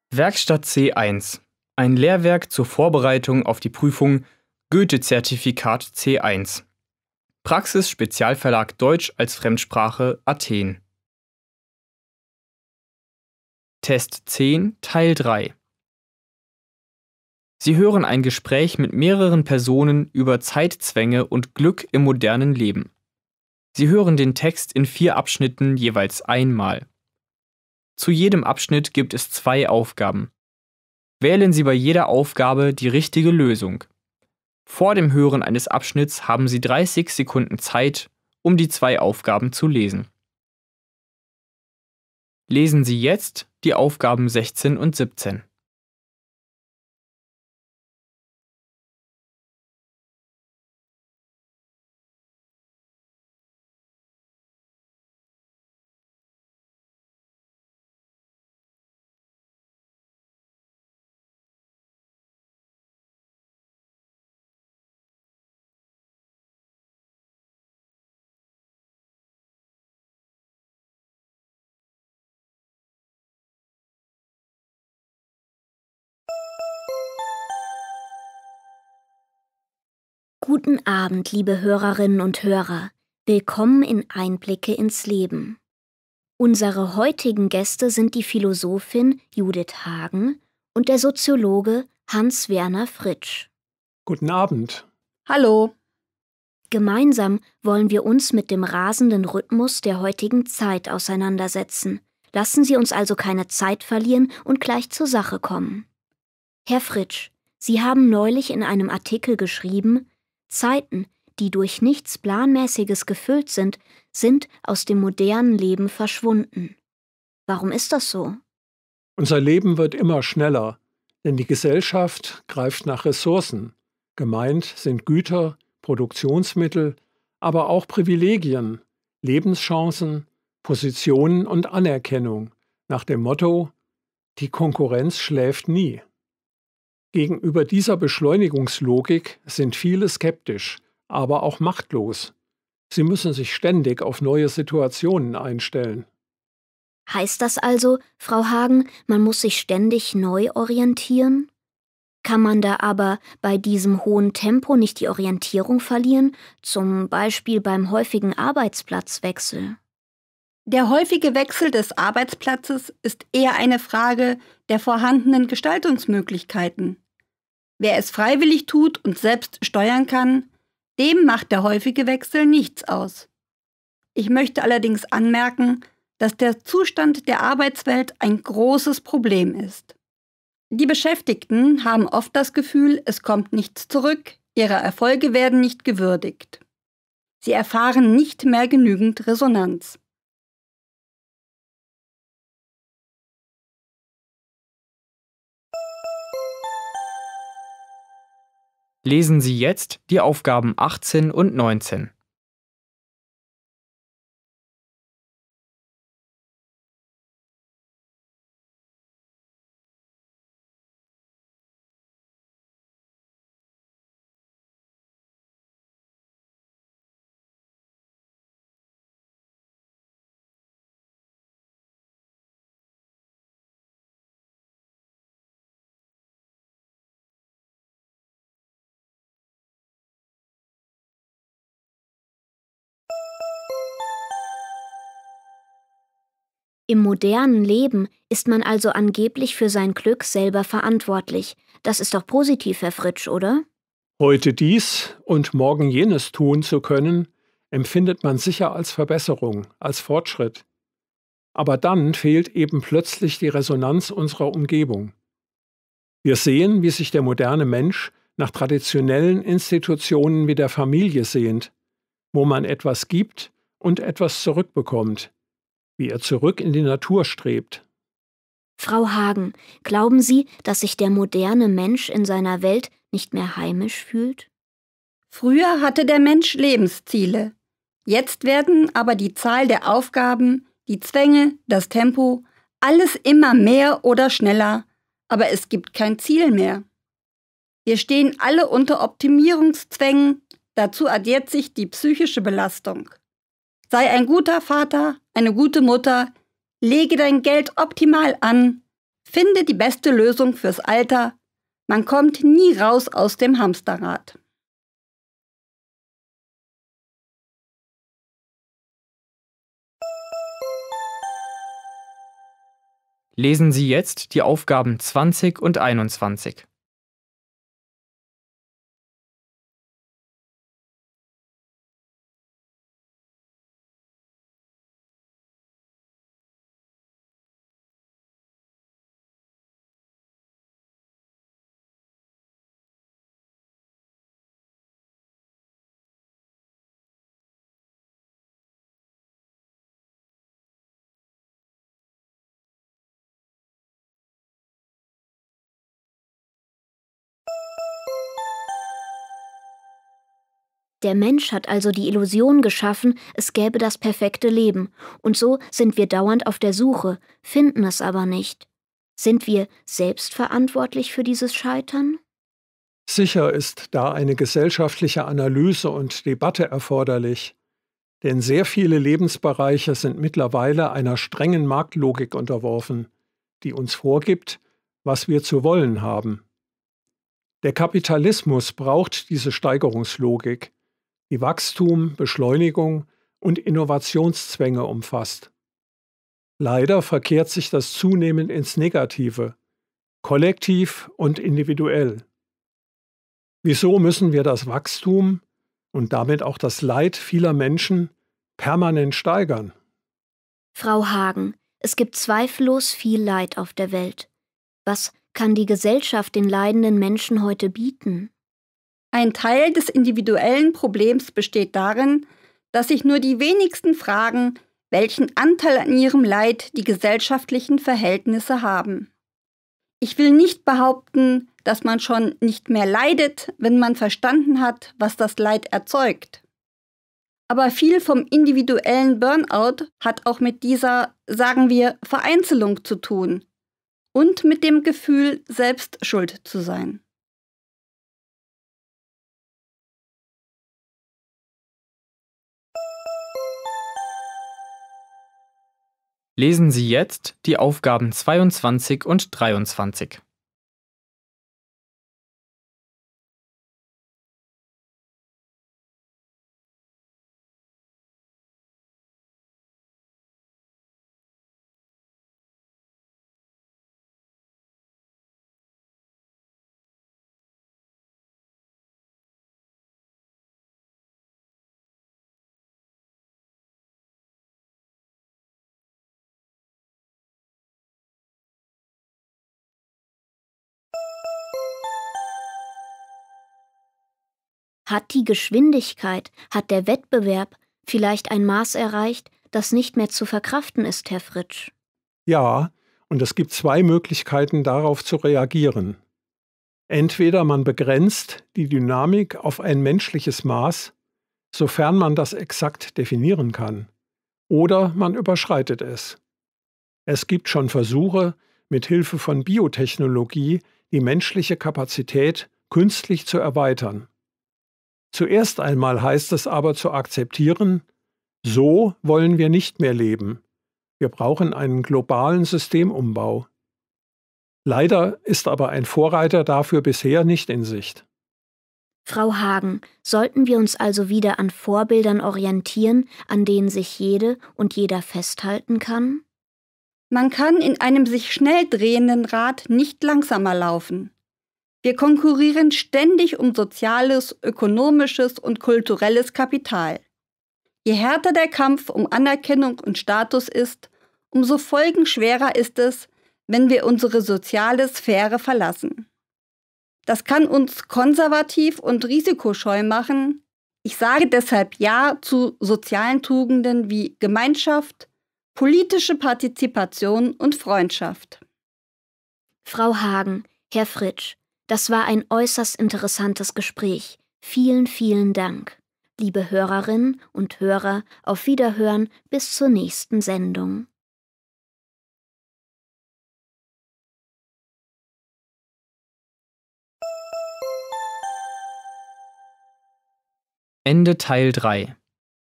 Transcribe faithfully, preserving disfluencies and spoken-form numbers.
Werkstatt C eins. Ein Lehrwerk zur Vorbereitung auf die Prüfung Goethe-Zertifikat C eins. Praxis Spezialverlag Deutsch als Fremdsprache Athen. Test zehn Teil drei. Sie hören ein Gespräch mit mehreren Personen über Zeitzwänge und Glück im modernen Leben. Sie hören den Text in vier Abschnitten jeweils einmal. Zu jedem Abschnitt gibt es zwei Aufgaben. Wählen Sie bei jeder Aufgabe die richtige Lösung. Vor dem Hören eines Abschnitts haben Sie dreißig Sekunden Zeit, um die zwei Aufgaben zu lesen. Lesen Sie jetzt die Aufgaben sechzehn und siebzehn. Guten Abend, liebe Hörerinnen und Hörer. Willkommen in Einblicke ins Leben. Unsere heutigen Gäste sind die Philosophin Judith Hagen und der Soziologe Hans-Werner Fritsch. Guten Abend. Hallo. Gemeinsam wollen wir uns mit dem rasenden Rhythmus der heutigen Zeit auseinandersetzen. Lassen Sie uns also keine Zeit verlieren und gleich zur Sache kommen. Herr Fritsch, Sie haben neulich in einem Artikel geschrieben, Zeiten, die durch nichts Planmäßiges gefüllt sind, sind aus dem modernen Leben verschwunden. Warum ist das so? Unser Leben wird immer schneller, denn die Gesellschaft greift nach Ressourcen. Gemeint sind Güter, Produktionsmittel, aber auch Privilegien, Lebenschancen, Positionen und Anerkennung, nach dem Motto, die Konkurrenz schläft nie. Gegenüber dieser Beschleunigungslogik sind viele skeptisch, aber auch machtlos. Sie müssen sich ständig auf neue Situationen einstellen. Heißt das also, Frau Hagen, man muss sich ständig neu orientieren? Kann man da aber bei diesem hohen Tempo nicht die Orientierung verlieren, zum Beispiel beim häufigen Arbeitsplatzwechsel? Der häufige Wechsel des Arbeitsplatzes ist eher eine Frage der vorhandenen Gestaltungsmöglichkeiten. Wer es freiwillig tut und selbst steuern kann, dem macht der häufige Wechsel nichts aus. Ich möchte allerdings anmerken, dass der Zustand der Arbeitswelt ein großes Problem ist. Die Beschäftigten haben oft das Gefühl, es kommt nichts zurück, ihre Erfolge werden nicht gewürdigt. Sie erfahren nicht mehr genügend Resonanz. Lesen Sie jetzt die Aufgaben achtzehn und neunzehn. Im modernen Leben ist man also angeblich für sein Glück selber verantwortlich. Das ist doch positiv, Herr Fritsch, oder? Heute dies und morgen jenes tun zu können, empfindet man sicher als Verbesserung, als Fortschritt. Aber dann fehlt eben plötzlich die Resonanz unserer Umgebung. Wir sehen, wie sich der moderne Mensch nach traditionellen Institutionen wie der Familie sehnt, wo man etwas gibt und etwas zurückbekommt, wie er zurück in die Natur strebt. Frau Hagen, glauben Sie, dass sich der moderne Mensch in seiner Welt nicht mehr heimisch fühlt? Früher hatte der Mensch Lebensziele. Jetzt werden aber die Zahl der Aufgaben, die Zwänge, das Tempo, alles immer mehr oder schneller, aber es gibt kein Ziel mehr. Wir stehen alle unter Optimierungszwängen, dazu addiert sich die psychische Belastung. Sei ein guter Vater, eine gute Mutter, lege dein Geld optimal an, Finde die beste Lösung fürs Alter. Man kommt nie raus aus dem Hamsterrad. Lesen Sie jetzt die Aufgaben zwanzig und einundzwanzig. Der Mensch hat also die Illusion geschaffen, es gäbe das perfekte Leben, und so sind wir dauernd auf der Suche, finden es aber nicht. Sind wir selbst verantwortlich für dieses Scheitern? Sicher ist da eine gesellschaftliche Analyse und Debatte erforderlich, denn sehr viele Lebensbereiche sind mittlerweile einer strengen Marktlogik unterworfen, die uns vorgibt, was wir zu wollen haben. Der Kapitalismus braucht diese Steigerungslogik, die Wachstum, Beschleunigung und Innovationszwänge umfasst. Leider verkehrt sich das zunehmend ins Negative, kollektiv und individuell. Wieso müssen wir das Wachstum und damit auch das Leid vieler Menschen permanent steigern? Frau Hagen, es gibt zweifellos viel Leid auf der Welt. Was kann die Gesellschaft den leidenden Menschen heute bieten? Ein Teil des individuellen Problems besteht darin, dass sich nur die wenigsten fragen, welchen Anteil an ihrem Leid die gesellschaftlichen Verhältnisse haben. Ich will nicht behaupten, dass man schon nicht mehr leidet, wenn man verstanden hat, was das Leid erzeugt. Aber viel vom individuellen Burnout hat auch mit dieser, sagen wir, Vereinzelung zu tun und mit dem Gefühl, selbst schuld zu sein. Lesen Sie jetzt die Aufgaben zweiundzwanzig und dreiundzwanzig. Hat die Geschwindigkeit, hat der Wettbewerb vielleicht ein Maß erreicht, das nicht mehr zu verkraften ist, Herr Fritsch? Ja, und es gibt zwei Möglichkeiten, darauf zu reagieren. Entweder man begrenzt die Dynamik auf ein menschliches Maß, sofern man das exakt definieren kann, oder man überschreitet es. Es gibt schon Versuche, mit Hilfe von Biotechnologie die menschliche Kapazität künstlich zu erweitern. Zuerst einmal heißt es aber zu akzeptieren, so wollen wir nicht mehr leben. Wir brauchen einen globalen Systemumbau. Leider ist aber ein Vorreiter dafür bisher nicht in Sicht. Frau Hagen, sollten wir uns also wieder an Vorbildern orientieren, an denen sich jede und jeder festhalten kann? Man kann in einem sich schnell drehenden Rad nicht langsamer laufen. Wir konkurrieren ständig um soziales, ökonomisches und kulturelles Kapital. Je härter der Kampf um Anerkennung und Status ist, umso folgenschwerer ist es, wenn wir unsere soziale Sphäre verlassen. Das kann uns konservativ und risikoscheu machen. Ich sage deshalb Ja zu sozialen Tugenden wie Gemeinschaft, politische Partizipation und Freundschaft. Frau Hagen, Herr Fritsch, das war ein äußerst interessantes Gespräch. Vielen, vielen Dank. Liebe Hörerinnen und Hörer, auf Wiederhören bis zur nächsten Sendung. Ende Teil drei.